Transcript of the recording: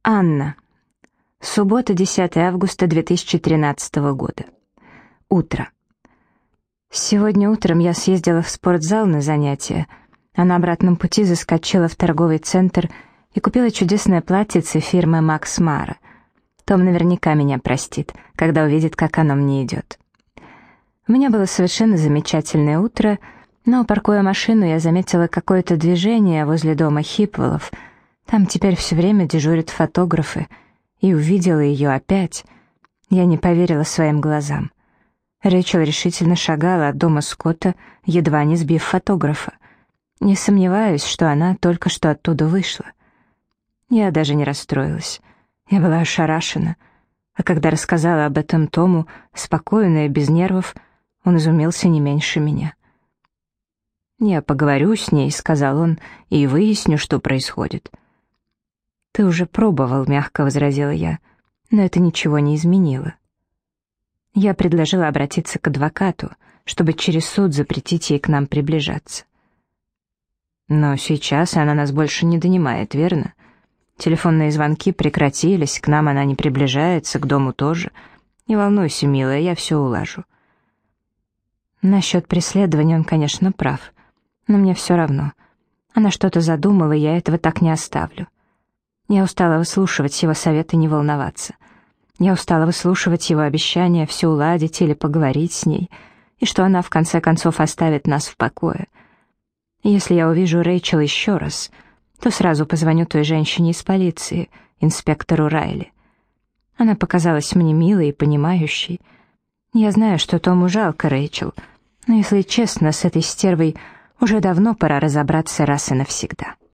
Анна. Суббота, 10 августа 2013 года. Утро. Сегодня утром я съездила в спортзал на занятия, а на обратном пути заскочила в торговый центр и купила чудесное платьице фирмы Макс Мара. Том наверняка меня простит, когда увидит, как оно мне идет. У меня было совершенно замечательное утро, но, паркуя машину, я заметила какое-то движение возле дома Хипвеллов. Там теперь все время дежурят фотографы, и увидела ее опять. Я не поверила своим глазам. Рэйчел решительно шагала от дома Скотта, едва не сбив фотографа. Не сомневаюсь, что она только что оттуда вышла. Я даже не расстроилась. Я была ошарашена. А когда рассказала об этом Тому, спокойно и без нервов, он изумился не меньше меня. «Я поговорю с ней», — сказал он, — «и выясню, что происходит». «Ты уже пробовал», — мягко возразила я, — «но это ничего не изменило». Я предложила обратиться к адвокату, чтобы через суд запретить ей к нам приближаться. «Но сейчас она нас больше не донимает, верно? Телефонные звонки прекратились, к нам она не приближается, к дому тоже. Не волнуйся, милая, я все улажу». Насчет преследования он, конечно, прав, но мне все равно. Она что-то задумала, и я этого так не оставлю. Я устала выслушивать его советы не волноваться. Я устала выслушивать его обещания все уладить или поговорить с ней, и что она в конце концов оставит нас в покое. И если я увижу Рэйчел еще раз, то сразу позвоню той женщине из полиции, инспектору Райли. Она показалась мне милой и понимающей. Я знаю, что Тому жалко Рэйчел, но, если честно, с этой стервой уже давно пора разобраться раз и навсегда.